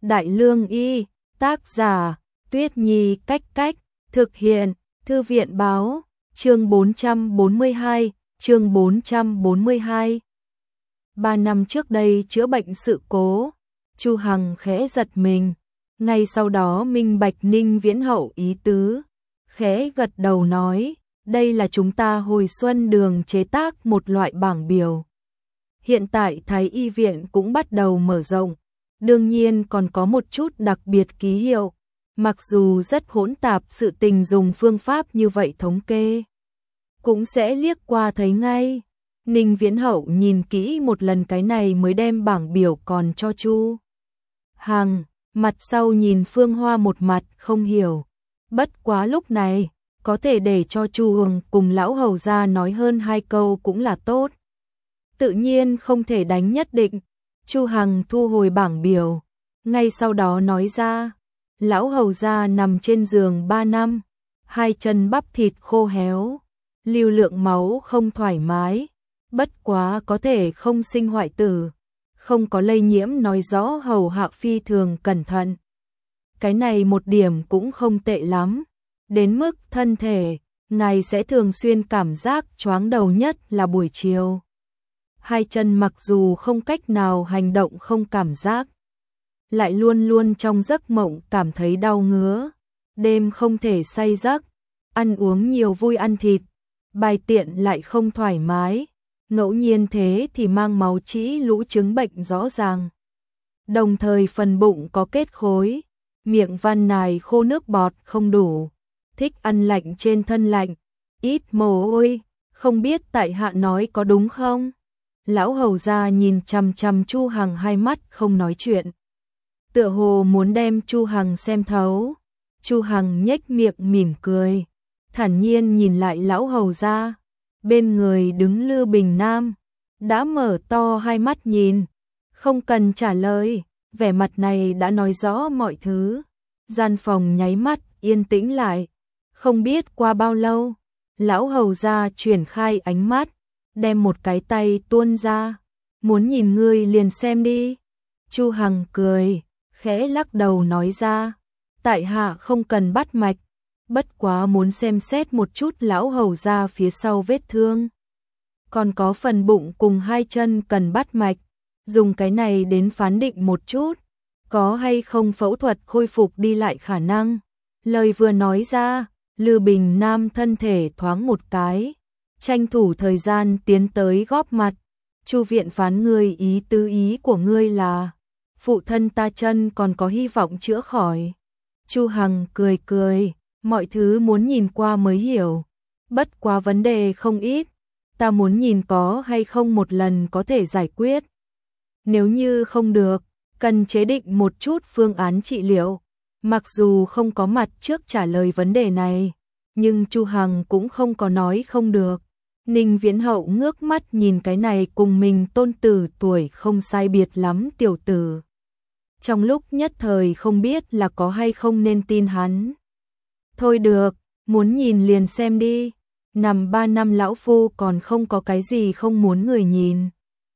Đại Lương Y, tác giả, Tuyết Nhi Cách Cách, thực hiện, Thư viện Báo, chương 442, chương 442. 3 năm trước đây chữa bệnh sự cố, Chu Hằng khẽ giật mình, ngay sau đó minh bạch Ninh Viễn Hậu ý tứ, khẽ gật đầu nói, đây là chúng ta hồi xuân đường chế tác một loại bảng biểu. Hiện tại Thái Y viện cũng bắt đầu mở rộng, đương nhiên còn có một chút đặc biệt ký hiệu, mặc dù rất hỗn tạp, sự tình dùng phương pháp như vậy thống kê cũng sẽ liếc qua thấy ngay. Ninh Viễn Hậu nhìn kỹ một lần cái này mới đem bảng biểu còn cho Chu Hằng, mặt sau nhìn Phương Hoa một mặt không hiểu. Bất quá lúc này, có thể để cho Chu Hằng cùng lão hầu gia nói hơn 2 câu cũng là tốt. Tự nhiên không thể đánh nhất định. Chu Hằng thu hồi bảng biểu, ngay sau đó nói ra, lão hầu gia nằm trên giường 3 năm, 2 chân bắp thịt khô héo, lưu lượng máu không thoải mái, bất quá có thể không sinh hoại tử, không có lây nhiễm, nói rõ hầu hạ phi thường cẩn thận. Cái này một điểm cũng không tệ lắm, đến mức thân thể, ngài sẽ thường xuyên cảm giác choáng đầu, nhất là buổi chiều. 2 chân mặc dù không cách nào hành động, không cảm giác, lại luôn luôn trong giấc mộng cảm thấy đau ngứa, đêm không thể say giấc, ăn uống nhiều vui ăn thịt, bài tiện lại không thoải mái, ngẫu nhiên thế thì mang máu trĩ lũ chứng bệnh rõ ràng. Đồng thời phần bụng có kết khối, miệng van nài khô, nước bọt không đủ, thích ăn lạnh trên thân lạnh, ít mồ hôi, không biết tại hạ nói có đúng không? Lão hầu gia nhìn chằm chằm Chu Hằng, hai mắt không nói chuyện, tựa hồ muốn đem Chu Hằng xem thấu. Chu Hằng nhếch miệng mỉm cười, thản nhiên nhìn lại lão hầu gia. Bên người đứng Lư Bình Nam, đã mở to hai mắt nhìn, không cần trả lời, vẻ mặt này đã nói rõ mọi thứ. Gian phòng nháy mắt yên tĩnh lại, không biết qua bao lâu, lão hầu gia chuyển khai ánh mắt, đem một cái tay tuôn ra, muốn nhìn ngươi liền xem đi. Chu Hằng cười, khẽ lắc đầu nói ra, tại hạ không cần bắt mạch, bất quá muốn xem xét một chút lão hầu gia phía sau vết thương, còn có phần bụng cùng 2 chân cần bắt mạch, dùng cái này đến phán định một chút, có hay không phẫu thuật khôi phục đi lại khả năng. Lời vừa nói ra, Lư Bình Nam thân thể thoáng một cái, tranh thủ thời gian tiến tới góp mặt. Chu viện phán, ngươi ý của ngươi là phụ thân ta chân còn có hy vọng chữa khỏi. Chu Hằng cười cười, mọi thứ muốn nhìn qua mới hiểu, bất quá vấn đề không ít, ta muốn nhìn có hay không một lần có thể giải quyết. Nếu như không được, cần chế định một chút phương án trị liệu. Mặc dù không có mặt trước trả lời vấn đề này, nhưng Chu Hằng cũng không có nói không được. Ninh Viễn Hậu ngước mắt nhìn cái này cùng mình tôn tử tuổi không sai biệt lắm tiểu tử, trong lúc nhất thời không biết là có hay không nên tin hắn. Thôi được, muốn nhìn liền xem đi, nằm 3 năm lão phu còn không có cái gì không muốn người nhìn,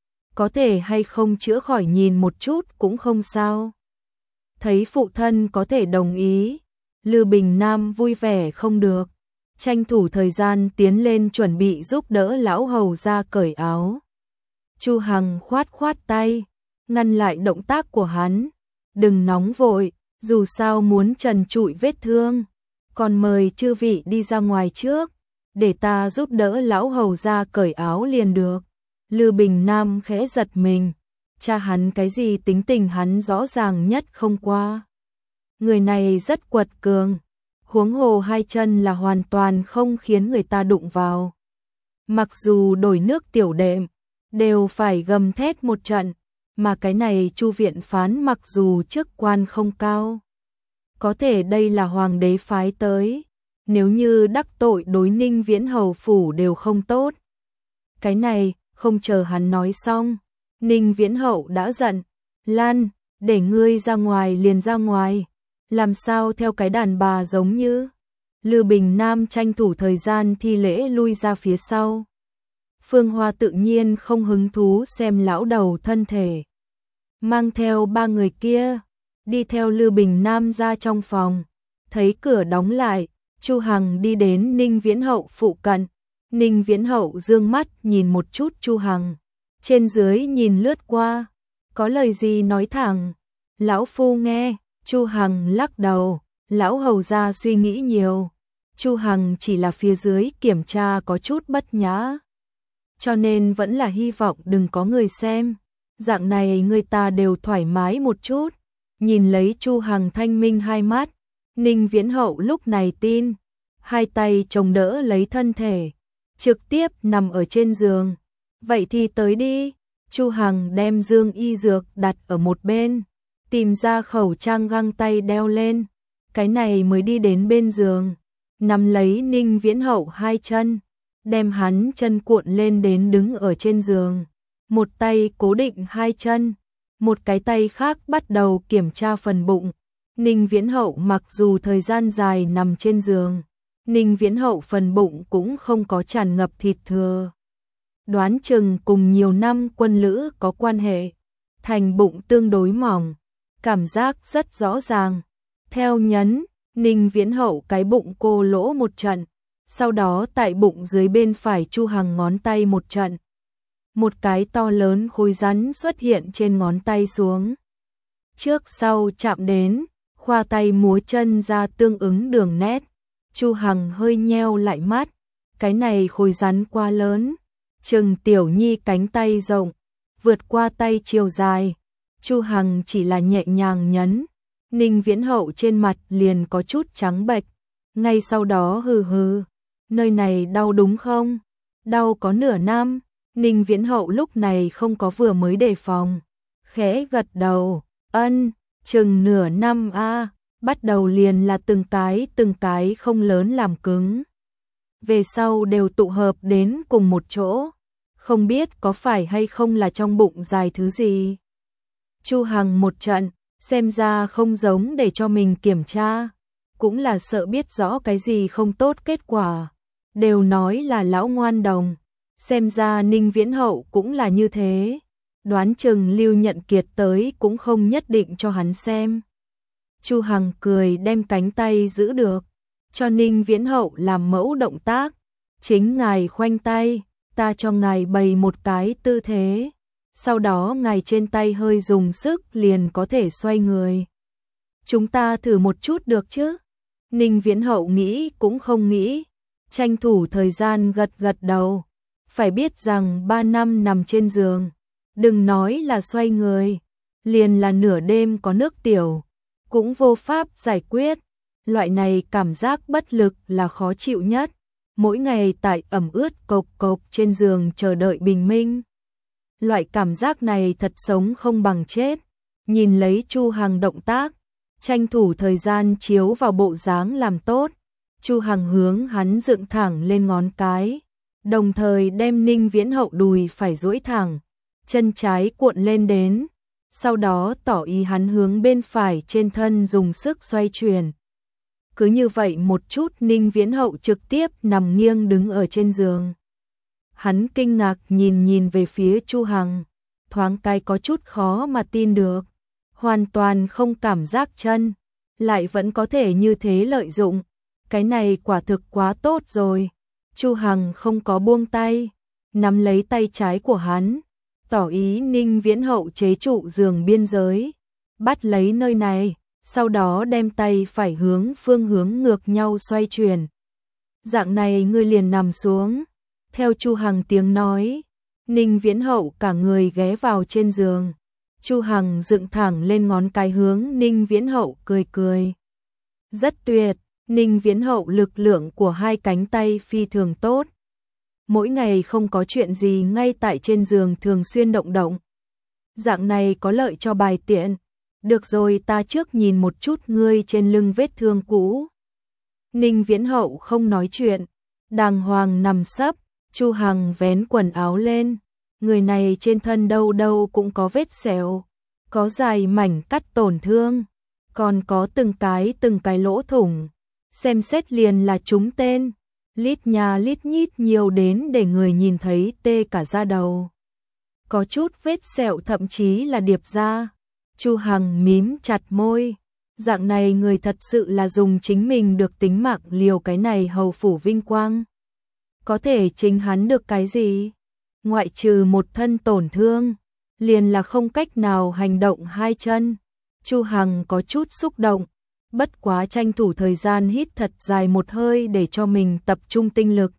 có thể hay không chữa khỏi nhìn một chút cũng không sao. Thấy phụ thân có thể đồng ý, Lư Bình Nam vui vẻ không được, tranh thủ thời gian tiến lên chuẩn bị giúp đỡ lão hầu gia cởi áo. Chu Hằng khoát khoát tay, ngăn lại động tác của hắn, đừng nóng vội, dù sao muốn trần trụi vết thương, còn mời chư vị đi ra ngoài trước, để ta giúp đỡ lão hầu gia cởi áo liền được. Lư Bình Nam khẽ giật mình, cha hắn cái gì tính tình hắn rõ ràng nhất không qua. Người này rất quật cường, huống hồ 2 chân là hoàn toàn không khiến người ta đụng vào. Mặc dù đổi nước tiểu đệm, đều phải gầm thét một trận, mà cái này Chu viện phán mặc dù chức quan không cao, có thể đây là hoàng đế phái tới, nếu như đắc tội đối Ninh Viễn hầu phủ đều không tốt. Cái này, không chờ hắn nói xong, Ninh Viễn Hậu đã giận, Lan, để ngươi ra ngoài liền ra ngoài, làm sao theo cái đàn bà giống như. Lư Bình Nam tranh thủ thời gian thi lễ lui ra phía sau. Phương Hoa tự nhiên không hứng thú xem lão đầu thân thể mang theo 3 người kia, đi theo Lư Bình Nam ra trong phòng, thấy cửa đóng lại, Chu Hằng đi đến Ninh Viễn Hậu phụ cận. Ninh Viễn Hậu dương mắt nhìn một chút Chu Hằng, trên dưới nhìn lướt qua, có lời gì nói thẳng. Lão phu nghe. Chu Hằng lắc đầu, lão hầu gia suy nghĩ nhiều. Chu Hằng chỉ là phía dưới kiểm tra có chút bất nhã, cho nên vẫn là hy vọng đừng có người xem. Dạng này người ta đều thoải mái một chút. Nhìn lấy Chu Hằng thanh minh hai mắt, Ninh Viễn Hậu lúc này tin, hai tay chống đỡ lấy thân thể, trực tiếp nằm ở trên giường. Vậy thì tới đi. Chu Hằng đem dương y dược đặt ở một bên, tìm ra khẩu trang găng tay đeo lên, cái này mới đi đến bên giường, nắm lấy Ninh Viễn Hậu hai chân, đem hắn chân cuộn lên đến đứng ở trên giường, một tay cố định hai chân, một cái tay khác bắt đầu kiểm tra phần bụng. Ninh Viễn Hậu mặc dù thời gian dài nằm trên giường, Ninh Viễn Hậu phần bụng cũng không có tràn ngập thịt thừa. Đoán chừng cùng nhiều năm quân lữ có quan hệ, thành bụng tương đối mỏng, cảm giác rất rõ ràng. Theo nhấn, Ninh Viễn Hậu cái bụng cô lỗ một trận, sau đó tại bụng dưới bên phải Chu Hằng ngón tay một trận. Một cái to lớn khối rắn xuất hiện trên ngón tay xuống. Trước sau chạm đến, khoa tay múa chân ra tương ứng đường nét. Chu Hằng hơi nheo lại mắt, cái này khối rắn quá lớn, chừng Tiểu Nhi cánh tay rộng, vượt qua tay chiều dài. Chu Hằng chỉ là nhẹ nhàng nhấn, Ninh Viễn Hậu trên mặt liền có chút trắng bệch, ngay sau đó hừ hừ, nơi này đau đúng không? Đau có nửa năm. Ninh Viễn Hậu lúc này không có vừa mới đề phòng, khẽ gật đầu, ân, chừng nửa năm a. Bắt đầu liền là từng cái không lớn làm cứng, về sau đều tụ hợp đến cùng một chỗ, không biết có phải hay không là trong bụng dài thứ gì. Chu Hằng một trận, xem ra không giống để cho mình kiểm tra, cũng là sợ biết rõ cái gì không tốt kết quả. Đều nói là lão ngoan đồng, xem ra Ninh Viễn Hậu cũng là như thế, đoán chừng Lưu Nhận Kiệt tới cũng không nhất định cho hắn xem. Chu Hằng cười đem cánh tay giữ được, cho Ninh Viễn Hậu làm mẫu động tác, chính ngài khoanh tay, ta cho ngài bày một cái tư thế, sau đó ngài trên tay hơi dùng sức liền có thể xoay người. Chúng ta thử một chút được chứ? Ninh Viễn Hậu nghĩ cũng không nghĩ, tranh thủ thời gian gật gật đầu, phải biết rằng 3 năm nằm trên giường, đừng nói là xoay người, liền là nửa đêm có nước tiểu cũng vô pháp giải quyết. Loại này cảm giác bất lực là khó chịu nhất, mỗi ngày tại ẩm ướt cộc cộc trên giường chờ đợi bình minh. Loại cảm giác này thật sống không bằng chết. Nhìn lấy Chu Hằng động tác, tranh thủ thời gian chiếu vào bộ dáng làm tốt, Chu Hằng hướng hắn dựng thẳng lên ngón cái, đồng thời đem Ninh Viễn Hậu đùi phải duỗi thẳng, chân trái cuộn lên đến, sau đó tỏ ý hắn hướng bên phải trên thân dùng sức xoay chuyển. Cứ như vậy một chút Ninh Viễn Hậu trực tiếp nằm nghiêng đứng ở trên giường. Hắn kinh ngạc nhìn về phía Chu Hằng, thoáng cái có chút khó mà tin được, hoàn toàn không cảm giác chân, lại vẫn có thể như thế lợi dụng, cái này quả thực quá tốt rồi. Chu Hằng không có buông tay, nắm lấy tay trái của hắn, tỏ ý Ninh Viễn Hậu chế trụ giường biên giới, bắt lấy nơi này, sau đó đem tay phải hướng phương hướng ngược nhau xoay chuyển. Dạng này ngươi liền nằm xuống. Theo Chu Hằng tiếng nói, Ninh Viễn Hậu cả người ghé vào trên giường. Chu Hằng dựng thẳng lên ngón cái hướng Ninh Viễn Hậu cười cười. Rất tuyệt, Ninh Viễn Hậu lực lượng của hai cánh tay phi thường tốt. Mỗi ngày không có chuyện gì ngay tại trên giường thường xuyên động động. Dạng này có lợi cho bài tiện. Được rồi, ta trước nhìn một chút ngươi trên lưng vết thương cũ. Ninh Viễn Hậu không nói chuyện, đàng hoàng nằm sấp, Chu Hằng vén quần áo lên. Người này trên thân đâu đâu cũng có vết sẹo, có dài mảnh cắt tổn thương, còn có từng cái lỗ thủng. Xem xét liền là trúng tên, lít nhà lít nhít nhiều đến để người nhìn thấy tê cả da đầu. Có chút vết sẹo thậm chí là điệp ra. Chu Hằng mím chặt môi. Dạng này người thật sự là dùng chính mình được tính mạng liều cái này hầu phủ vinh quang. Có thể chính hắn được cái gì? Ngoại trừ một thân tổn thương, liền là không cách nào hành động hai chân. Chu Hằng có chút xúc động, bất quá tranh thủ thời gian hít thật dài một hơi để cho mình tập trung tinh lực.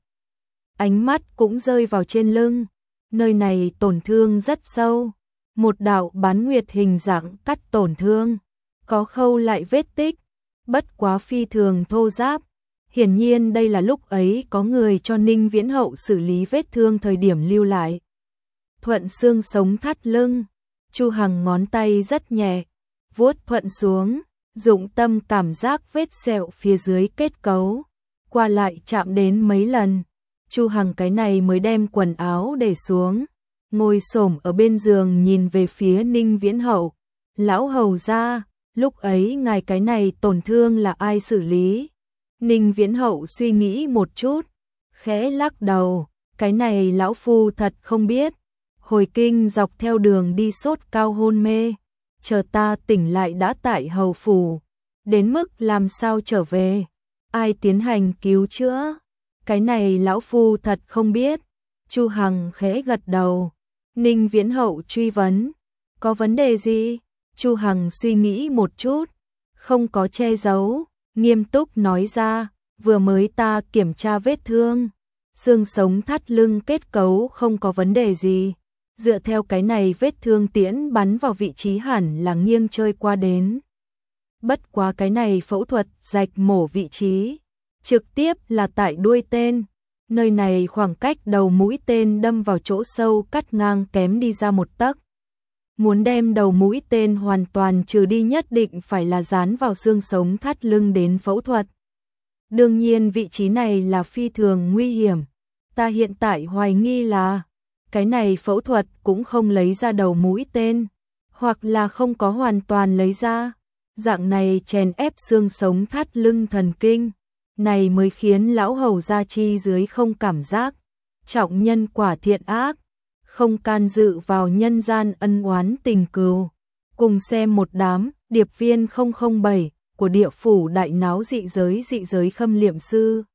Ánh mắt cũng rơi vào trên lưng, nơi này tổn thương rất sâu, một đạo bán nguyệt hình dạng cắt tổn thương, có khâu lại vết tích, bất quá phi thường thô ráp. Hiển nhiên đây là lúc ấy có người cho Ninh Viễn Hậu xử lý vết thương thời điểm lưu lại. Thuận xương sống thắt lưng, Chu Hằng ngón tay rất nhẹ, vuốt thuận xuống, dụng tâm cảm giác vết sẹo phía dưới kết cấu, qua lại chạm đến mấy lần. Chu Hằng cái này mới đem quần áo để xuống, ngồi xổm ở bên giường nhìn về phía Ninh Viễn Hậu. Lão hầu gia, lúc ấy ngài cái này tổn thương là ai xử lý? Ninh Viễn Hậu suy nghĩ một chút, khẽ lắc đầu, cái này lão phu thật không biết. Hồi kinh dọc theo đường đi sốt cao hôn mê, chờ ta tỉnh lại đã tại hầu phủ, đến mức làm sao trở về, ai tiến hành cứu chữa, cái này lão phu thật không biết. Chu Hằng khẽ gật đầu. Ninh Viễn Hậu truy vấn, có vấn đề gì? Chu Hằng suy nghĩ một chút, không có che giấu, nghiêm túc nói ra, vừa mới ta kiểm tra vết thương, xương sống thắt lưng kết cấu không có vấn đề gì. Dựa theo cái này vết thương tiễn bắn vào vị trí hẳn là nghiêng chơi qua đến. Bất quá cái này phẫu thuật rạch mổ vị trí, trực tiếp là tại đuôi tên. Nơi này khoảng cách đầu mũi tên đâm vào chỗ sâu cắt ngang kém đi ra một tấc. Muốn đem đầu mũi tên hoàn toàn trừ đi nhất định phải là dán vào xương sống thắt lưng đến phẫu thuật. Đương nhiên vị trí này là phi thường nguy hiểm. Ta hiện tại hoài nghi là cái này phẫu thuật cũng không lấy ra đầu mũi tên, hoặc là không có hoàn toàn lấy ra. Dạng này chèn ép xương sống thắt lưng thần kinh, này mới khiến lão hầu gia chi dưới không cảm giác, trọng nhân quả thiện ác, không can dự vào nhân gian ân oán tình cừu. Cùng xem một đám điệp viên 007 của địa phủ đại náo dị giới khâm liệm sư.